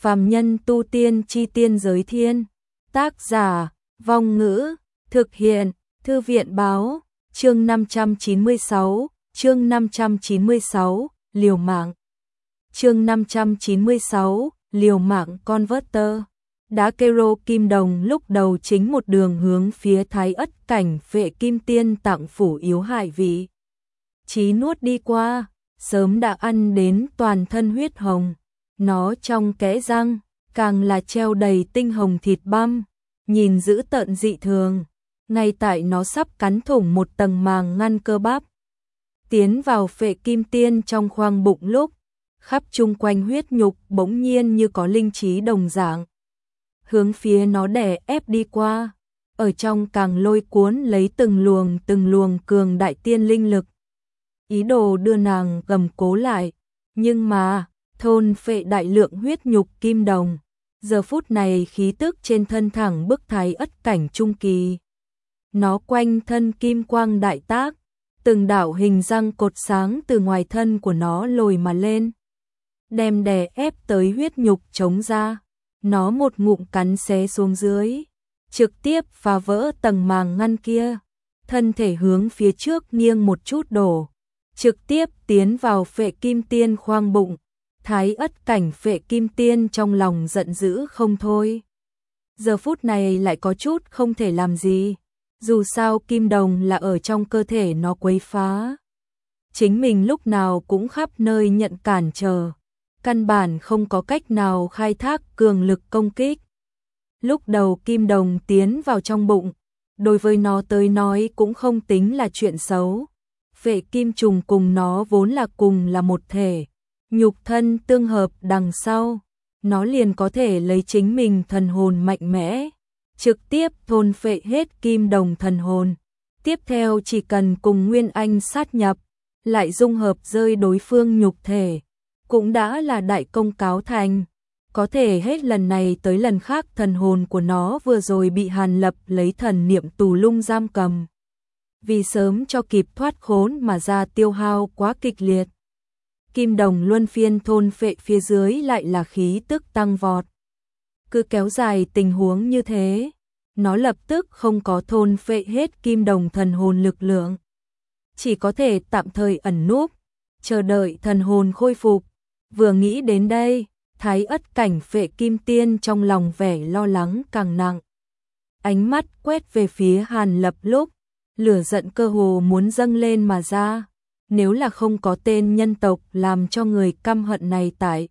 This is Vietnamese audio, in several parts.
Phàm nhân tu tiên chi tiên giới thiên. Tác giả, Vong Ngữ, thực hiện, Thư viện báo, chương 596, liều mạng. Chương 596, liều mạng Converter. Đá Kero Kim Đồng lúc đầu chính một đường hướng phía Thái Ất cảnh Vệ Kim Tiên tặng phủ yếu hại vị. Chí nuốt đi qua, sớm đã ăn đến toàn thân huyết hồng. Nó trong kẽ răng, càng là treo đầy tinh hồng thịt băm, nhìn dữ tợn dị thường. Ngay tại nó sắp cắn thủng một tầng màng ngăn cơ bắp, tiến vào Vệ Kim Tiên trong khoang bụng lúc, khắp chung quanh huyết nhục bỗng nhiên như có linh trí đồng dạng. Hướng phía nó đè ép đi qua, ở trong càng lôi cuốn lấy từng luồng cường đại tiên linh lực. Ý đồ đưa nàng gầm cố lại, nhưng mà, thôn phệ đại lượng huyết nhục Kim Đồng. Giờ phút này khí tức trên thân thẳng bức Thái Ất cảnh trung kỳ. Nó quanh thân kim quang đại tác, từng đạo hình răng cột sáng từ ngoài thân của nó lồi mà lên, đem đè ép tới huyết nhục chống ra. Nó một ngụm cắn xé xuống dưới, trực tiếp phá vỡ tầng màng ngăn kia, thân thể hướng phía trước nghiêng một chút đổ, trực tiếp tiến vào Vệ Kim Tiên khoang bụng. Thái Ất cảnh Vệ Kim Tiên trong lòng giận dữ không thôi. Giờ phút này lại có chút không thể làm gì, dù sao Kim Đồng là ở trong cơ thể nó quấy phá. Chính mình lúc nào cũng khắp nơi nhận cản trở, căn bản không có cách nào khai thác cường lực công kích. Lúc đầu Kim Đồng tiến vào trong bụng, đối với nó tới nói cũng không tính là chuyện xấu. Vệ Kim Trùng cùng nó vốn là cùng là một thể, nhục thân tương hợp, đằng sau nó liền có thể lấy chính mình thần hồn mạnh mẽ, trực tiếp thôn phệ hết Kim Đồng thần hồn. Tiếp theo chỉ cần cùng Nguyên Anh sát nhập, lại dung hợp rơi đối phương nhục thể, cũng đã là đại công cáo thành. Có thể hết lần này tới lần khác thần hồn của nó vừa rồi bị Hàn Lập lấy thần niệm tù lung giam cầm. Vì sớm cho kịp thoát khốn mà ra tiêu hao quá kịch liệt. Kim Đồng luân phiên thôn phệ phía dưới lại là khí tức tăng vọt. Cứ kéo dài tình huống như thế, nó lập tức không có thôn phệ hết Kim Đồng thần hồn lực lượng. Chỉ có thể tạm thời ẩn núp, chờ đợi thần hồn khôi phục. Vừa nghĩ đến đây, Thái Ất cảnh Vệ Kim Tiên trong lòng vẻ lo lắng càng nặng. Ánh mắt quét về phía Hàn Lập lúc, lửa giận cơ hồ muốn dâng lên mà ra. Nếu là không có tên nhân tộc làm cho người căm hận này tại,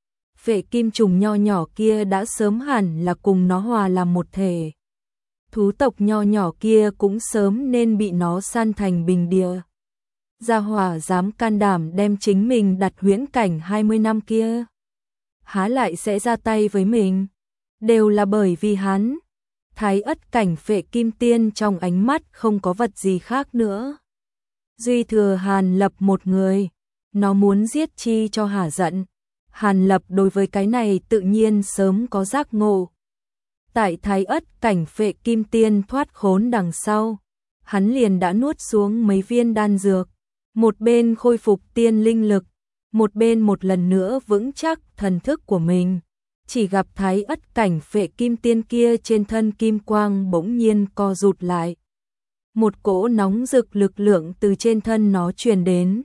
Vệ Kim Trùng nho nhỏ kia đã sớm hẳn là cùng nó hòa làm một thể. Thú tộc nho nhỏ kia cũng sớm nên bị nó san thành bình địa. Gia hỏa dám can đảm đem chính mình đặt huyễn cảnh 20 năm kia, há lại sẽ ra tay với mình, đều là bởi vì hắn. Thái Ất cảnh Vệ Kim Tiên trong ánh mắt không có vật gì khác nữa, duy thừa Hàn Lập một người. Nó muốn giết chi cho hả giận. Hàn Lập đối với cái này tự nhiên sớm có giác ngộ. Tại Thái Ất cảnh Vệ Kim Tiên thoát khốn đằng sau, hắn liền đã nuốt xuống mấy viên đan dược, một bên khôi phục tiên linh lực, một bên một lần nữa vững chắc thần thức của mình. Chỉ gặp Thái Ất cảnh Vệ Kim Tiên kia trên thân kim quang bỗng nhiên co rụt lại. Một cỗ nóng rực lực lượng từ trên thân nó truyền đến.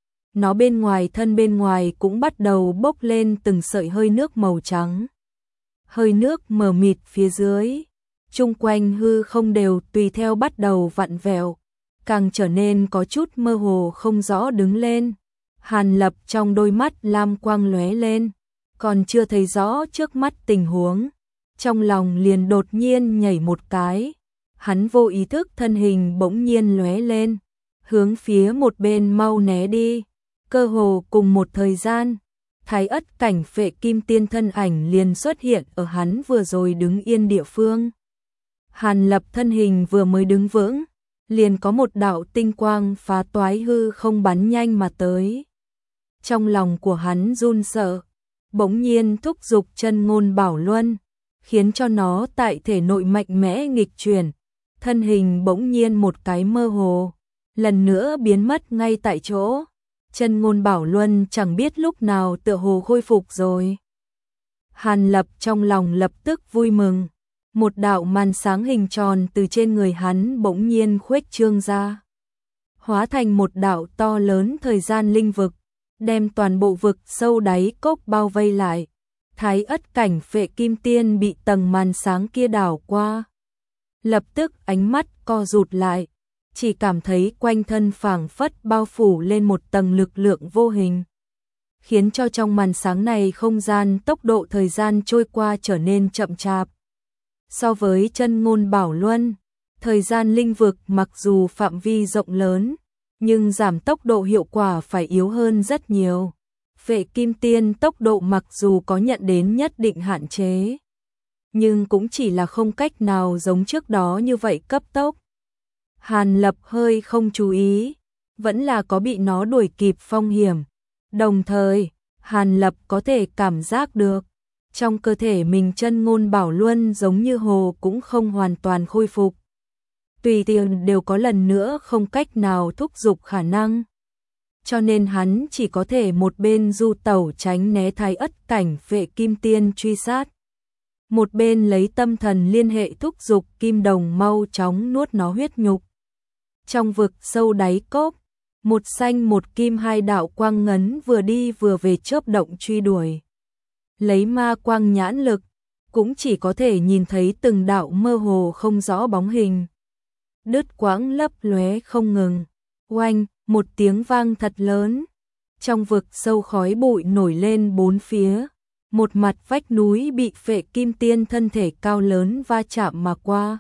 Nó bên ngoài cũng bắt đầu bốc lên từng sợi hơi nước màu trắng. Hơi nước mờ mịt phía dưới, chung quanh hư không đều tùy theo bắt đầu vặn vẹo, càng trở nên có chút mơ hồ không rõ đứng lên. Hàn Lập trong đôi mắt lam quang lóe lên, còn chưa thấy rõ trước mắt tình huống, trong lòng liền đột nhiên nhảy một cái. Hắn vô ý thức thân hình bỗng nhiên lóe lên, hướng phía một bên mau né đi. Cơ hồ cùng một thời gian, Thái Ất cảnh Vệ Kim Tiên thân ảnh liền xuất hiện ở hắn vừa rồi đứng yên địa phương. Hàn Lập thân hình vừa mới đứng vững, liền có một đạo tinh quang phá toái hư không bắn nhanh mà tới. Trong lòng của hắn run sợ, bỗng nhiên thúc giục chân ngôn bảo luân, khiến cho nó tại thể nội mạnh mẽ nghịch chuyển. Thân hình bỗng nhiên một cái mơ hồ, lần nữa biến mất ngay tại chỗ. Chân ngôn bảo luân chẳng biết lúc nào tựa hồ khôi phục rồi. Hàn Lập trong lòng lập tức vui mừng. Một đạo màn sáng hình tròn từ trên người hắn bỗng nhiên khuếch trương ra, hóa thành một đạo to lớn thời gian linh vực, đem toàn bộ vực sâu đáy cốc bao vây lại. Thái Ất Cảnh Phệ Kim Tiên bị tầng màn sáng kia đảo qua, lập tức ánh mắt co rụt lại, chỉ cảm thấy quanh thân phảng phất bao phủ lên một tầng lực lượng vô hình, khiến cho trong màn sáng này không gian tốc độ thời gian trôi qua trở nên chậm chạp. So với Chân Ngôn Bảo Luân, thời gian linh vực mặc dù phạm vi rộng lớn, nhưng giảm tốc độ hiệu quả phải yếu hơn rất nhiều. Phệ Kim Tiên tốc độ mặc dù có nhận đến nhất định hạn chế, nhưng cũng chỉ là không cách nào giống trước đó như vậy cấp tốc. Hàn Lập hơi không chú ý, vẫn là có bị nó đuổi kịp phong hiểm. Đồng thời, Hàn Lập có thể cảm giác được, trong cơ thể mình Chân Ngôn Bảo Luân giống như hồ cũng không hoàn toàn khôi phục. Tùy tiện đều có lần nữa không cách nào thúc giục khả năng. Cho nên hắn chỉ có thể một bên du tẩu tránh né Thái Ất Cảnh Phệ Kim Tiên truy sát, một bên lấy tâm thần liên hệ thúc giục kim đồng mau chóng nuốt nó huyết nhục. Trong vực sâu đáy cốc, một xanh một kim hai đạo quang ngấn vừa đi vừa về chớp động truy đuổi. Lấy ma quang nhãn lực, cũng chỉ có thể nhìn thấy từng đạo mơ hồ không rõ bóng hình, đứt quãng lấp lóe không ngừng. Oanh, một tiếng vang thật lớn, trong vực sâu khói bụi nổi lên bốn phía, một mặt vách núi bị Phệ Kim Tiên thân thể cao lớn va chạm mà qua,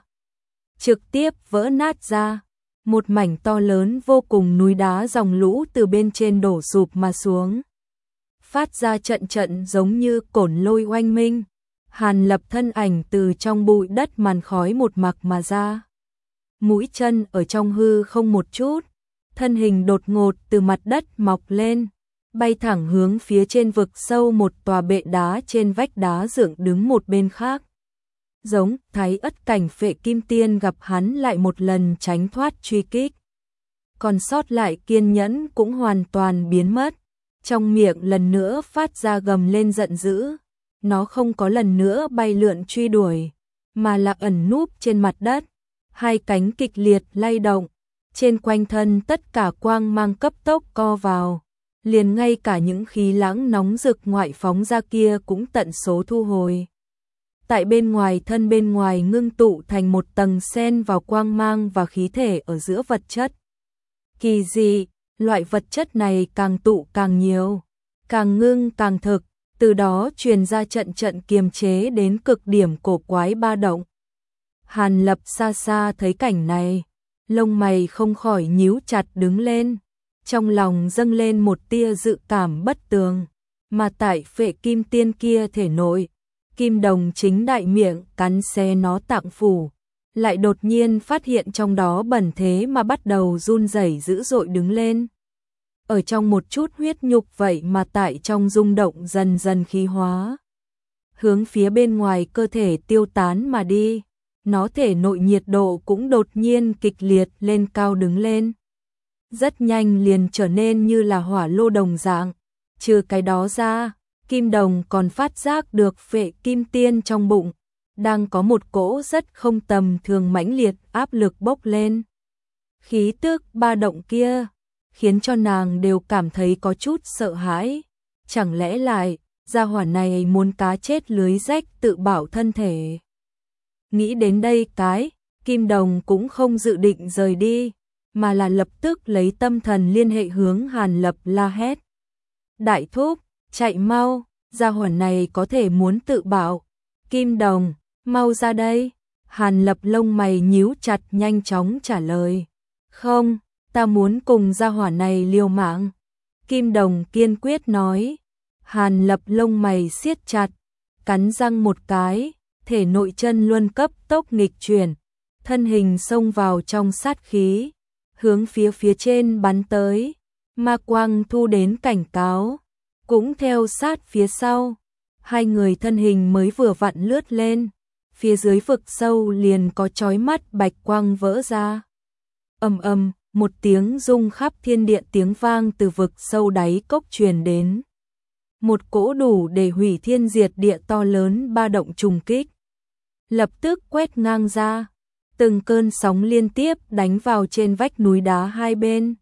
trực tiếp vỡ nát ra. Một mảnh to lớn vô cùng núi đá dòng lũ từ bên trên đổ sụp mà xuống, phát ra trận trận giống như cổn lôi oanh minh. Hàn Lập thân ảnh từ trong bụi đất màn khói một mặc mà ra, mũi chân ở trong hư không một chút, thân hình đột ngột từ mặt đất mọc lên, bay thẳng hướng phía trên vực sâu một tòa bệ đá trên vách đá dựng đứng một bên khác. Giống Thái Ất Cảnh Phệ Kim Tiên gặp hắn lại một lần tránh thoát truy kích, còn sót lại kiên nhẫn cũng hoàn toàn biến mất, trong miệng lần nữa phát ra gầm lên giận dữ. Nó không có lần nữa bay lượn truy đuổi, mà là ẩn núp trên mặt đất, hai cánh kịch liệt lay động, trên quanh thân tất cả quang mang cấp tốc co vào, liền ngay cả những khí lãng nóng rực ngoại phóng ra kia cũng tận số thu hồi. Tại bên ngoài thân bên ngoài ngưng tụ thành một tầng xen vào quang mang và khí thể ở giữa vật chất. Kỳ dị, loại vật chất này càng tụ càng nhiều, càng ngưng càng thực, từ đó truyền ra trận trận kiềm chế đến cực điểm cổ quái ba động. Hàn Lập xa xa thấy cảnh này, lông mày không khỏi nhíu chặt đứng lên, trong lòng dâng lên một tia dự cảm bất tường, mà tại Phệ Kim Tiên kia thể nội, kim đồng chính đại miệng cắn xé nó tạng phủ, lại đột nhiên phát hiện trong đó bẩn thế mà bắt đầu run rẩy dữ dội đứng lên. Ở trong một chút huyết nhục vậy mà tại trong rung động dần dần khí hóa, hướng phía bên ngoài cơ thể tiêu tán mà đi. Nó thể nội nhiệt độ cũng đột nhiên kịch liệt lên cao đứng lên, rất nhanh liền trở nên như là hỏa lô đồng dạng. Trừ cái đó ra, kim đồng còn phát giác được Phệ Kim Tiên trong bụng đang có một cỗ rất không tầm thường mãnh liệt áp lực bốc lên. Khí tức ba động kia khiến cho nàng đều cảm thấy có chút sợ hãi. Chẳng lẽ lại gia hỏa này muốn cá chết lưới rách tự bảo thân thể? Nghĩ đến đây cái, kim đồng cũng không dự định rời đi, mà là lập tức lấy tâm thần liên hệ hướng Hàn Lập la hét. Đại thúc, chạy mau, gia hỏa này có thể muốn tự bảo. Kim đồng, mau ra đây. Hàn Lập lông mày nhíu chặt nhanh chóng trả lời. Không, ta muốn cùng gia hỏa này liều mạng. Kim đồng kiên quyết nói. Hàn Lập lông mày siết chặt, cắn răng một cái, thể nội chân luân cấp tốc nghịch chuyển, thân hình xông vào trong sát khí, hướng phía trên bắn tới. Ma quang thu đến cảnh cáo, cũng theo sát phía sau. Hai người thân hình mới vừa vặn lướt lên, phía dưới vực sâu liền có chói mắt bạch quang vỡ ra. Ầm ầm, một tiếng rung khắp thiên địa tiếng vang từ vực sâu đáy cốc truyền đến. một cỗ đủ để hủy thiên diệt địa to lớn ba động trùng kích. Lập tức quét ngang ra, từng cơn sóng liên tiếp đánh vào trên vách núi đá hai bên.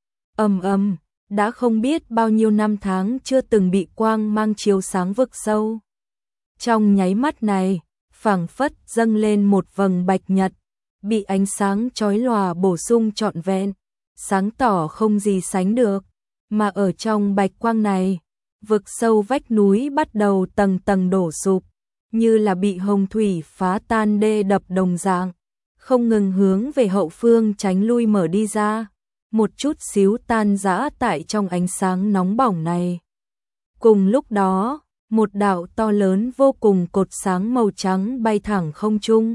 Ầm ầm, đã không biết bao nhiêu năm tháng chưa từng bị quang mang chiếu sáng vực sâu. Trong nháy mắt này, phảng phất dâng lên một vầng bạch nhật, bị ánh sáng chói lòa bổ sung trọn vẹn, sáng tỏ không gì sánh được, mà ở trong bạch quang này, vực sâu vách núi bắt đầu tầng tầng đổ sụp, như là bị hồng thủy phá tan đê đập đồng dạng, không ngừng hướng về hậu phương tránh lui mở đi ra, một chút xíu tan rã tại trong ánh sáng nóng bỏng này. Cùng lúc đó, một đạo to lớn vô cùng cột sáng màu trắng bay thẳng không trung,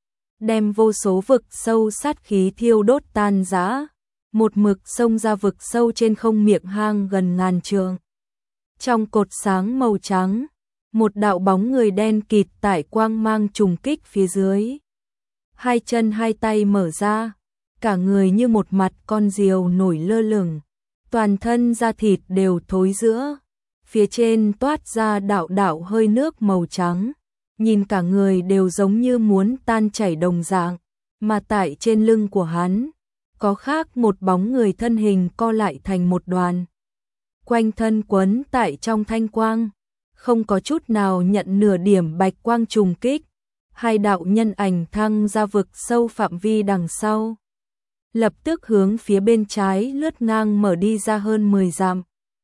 đem vô số vực sâu sát khí thiêu đốt tan rã, một mực xông ra vực sâu trên không miệng hang gần ngàn trượng. Trong cột sáng màu trắng, một đạo bóng người đen kịt tại quang mang trùng kích phía dưới. Hai chân hai tay mở ra, cả người như một mặt con diều nổi lơ lửng, toàn thân da thịt đều thối rữa, phía trên toát ra đạo đạo hơi nước màu trắng, nhìn cả người đều giống như muốn tan chảy đồng dạng, mà tại trên lưng của hắn, có khác một bóng người thân hình co lại thành một đoàn. Quanh thân quấn tại trong thanh quang, không có chút nào nhận nửa điểm bạch quang trùng kích, hai đạo nhân ảnh thăng ra vực sâu phạm vi đằng sau. Lập tức hướng phía bên trái lướt ngang mở đi ra hơn 10 dặm.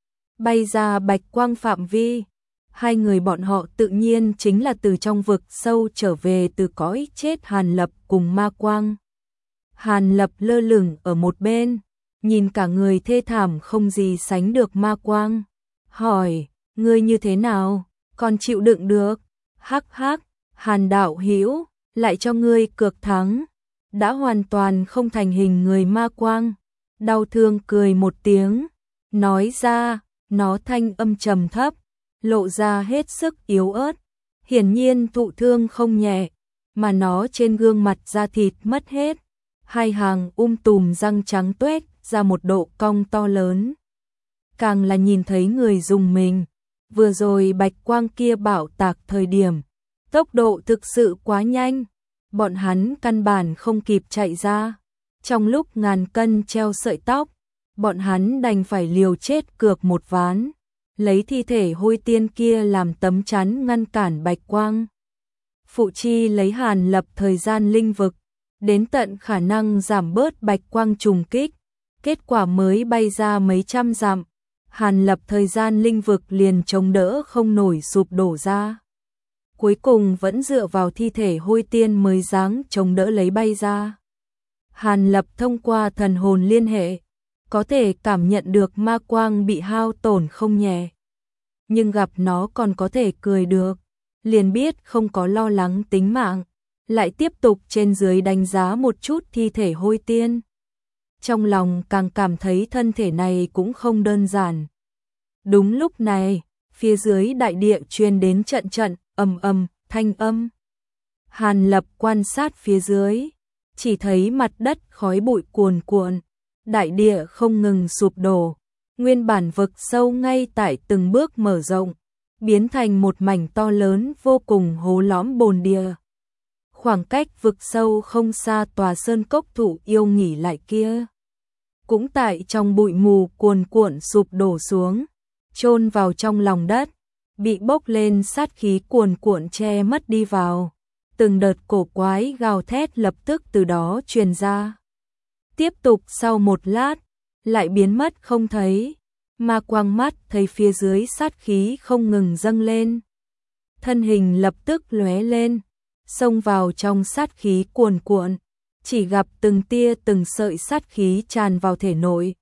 Bay ra bạch quang phạm vi, hai người bọn họ tự nhiên chính là từ trong vực sâu trở về từ cõi chết Hàn Lập cùng Ma Quang. Hàn Lập lơ lửng ở một bên, nhìn cả người thê thảm không gì sánh được Ma Quang, hỏi, ngươi như thế nào, còn chịu đựng được? Hắc hắc, Hàn đạo hữu, lại cho ngươi cược thắng, đã hoàn toàn không thành hình người Ma Quang, đau thương cười một tiếng, nói ra, nó thanh âm trầm thấp, lộ ra hết sức yếu ớt, hiển nhiên thụ thương không nhẹ, mà nó trên gương mặt da thịt mất hết, hai hàng tùm răng trắng tuét ra một độ cong to lớn. Càng là nhìn thấy người dùng mình, vừa rồi bạch quang kia bạo tạc thời điểm, tốc độ thực sự quá nhanh, bọn hắn căn bản không kịp chạy ra, trong lúc ngàn cân treo sợi tóc, bọn hắn đành phải liều chết cược một ván, lấy thi thể hôi tiên kia làm tấm chắn ngăn cản bạch quang. Phụ chi lấy Hàn Lập thời gian linh vực, đến tận khả năng giảm bớt bạch quang trùng kích, kết quả mới bay ra mấy trăm dặm, Hàn Lập thời gian linh vực liền chống đỡ không nổi sụp đổ ra. Cuối cùng vẫn dựa vào thi thể hôi tiên mới dáng chống đỡ lấy bay ra. Hàn Lập thông qua thần hồn liên hệ, có thể cảm nhận được Ma Quang bị hao tổn không nhẹ. Nhưng gặp nó còn có thể cười được, liền biết không có lo lắng tính mạng, lại tiếp tục trên dưới đánh giá một chút thi thể hôi tiên. Trong lòng càng cảm thấy thân thể này cũng không đơn giản. Đúng lúc này, phía dưới đại địa truyền đến trận trận ầm ầm thanh âm. Hàn Lập quan sát phía dưới, chỉ thấy mặt đất khói bụi cuồn cuộn, đại địa không ngừng sụp đổ, nguyên bản vực sâu ngay tại từng bước mở rộng, biến thành một mảnh to lớn vô cùng hố lõm bồn địa. Khoảng cách vực sâu không xa tòa sơn cốc thủ yêu nghỉ lại kia, cũng tại trong bụi mù cuồn cuộn sụp đổ xuống, chôn vào trong lòng đất, bị bốc lên sát khí cuồn cuộn che mất đi vào. Từng đợt cổ quái gào thét lập tức từ đó truyền ra. Tiếp tục sau một lát, lại biến mất không thấy, Ma Quang mắt thấy phía dưới sát khí không ngừng dâng lên. Thân hình lập tức lóe lên, xông vào trong sát khí cuồn cuộn, chỉ gặp từng tia từng sợi sát khí tràn vào thể nội.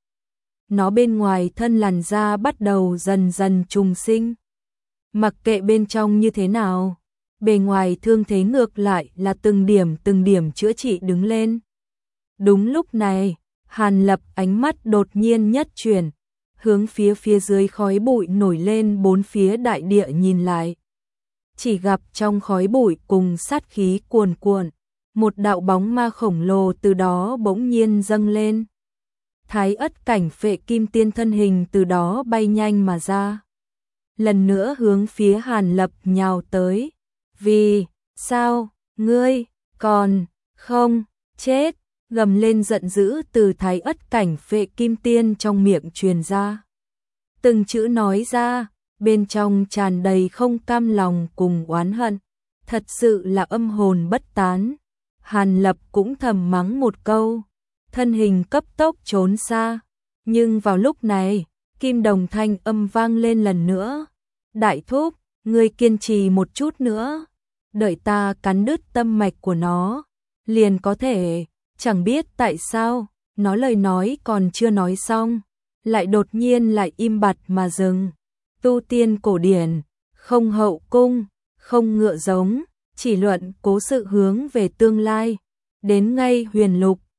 Nó bên ngoài thân làn da bắt đầu dần dần trùng sinh. Mặc kệ bên trong như thế nào, bề ngoài thương thế ngược lại là từng điểm chữa trị đứng lên. Đúng lúc này, Hàn Lập ánh mắt đột nhiên nhất chuyển, hướng phía dưới khói bụi nổi lên bốn phía đại địa nhìn lại. Chỉ gặp trong khói bụi cùng sát khí cuồn cuộn, một đạo bóng ma khổng lồ từ đó bỗng nhiên dâng lên. Thái Ất cảnh Phệ Kim Tiên thân hình từ đó bay nhanh mà ra. lần nữa hướng phía Hàn Lập nhào tới. Vì sao, ngươi còn không chết? Gầm lên giận dữ từ Thái Ất cảnh Phệ Kim Tiên trong miệng truyền ra. Từng chữ nói ra, bên trong tràn đầy không cam lòng cùng oán hận, thật sự là âm hồn bất tán. Hàn Lập cũng thầm mắng một câu, thân hình cấp tốc trốn xa. Nhưng vào lúc này, kim đồng thanh âm vang lên lần nữa. Đại thúc, ngươi kiên trì một chút nữa, đợi ta cắn đứt tâm mạch của nó, liền có thể. Chẳng biết tại sao, nó lời nói còn chưa nói xong, lại đột nhiên lại im bặt mà dừng. Tu tiên cổ điển, không hậu cung, không ngựa giống, chỉ luận cố sự hướng về tương lai. Đến ngay huyền lục,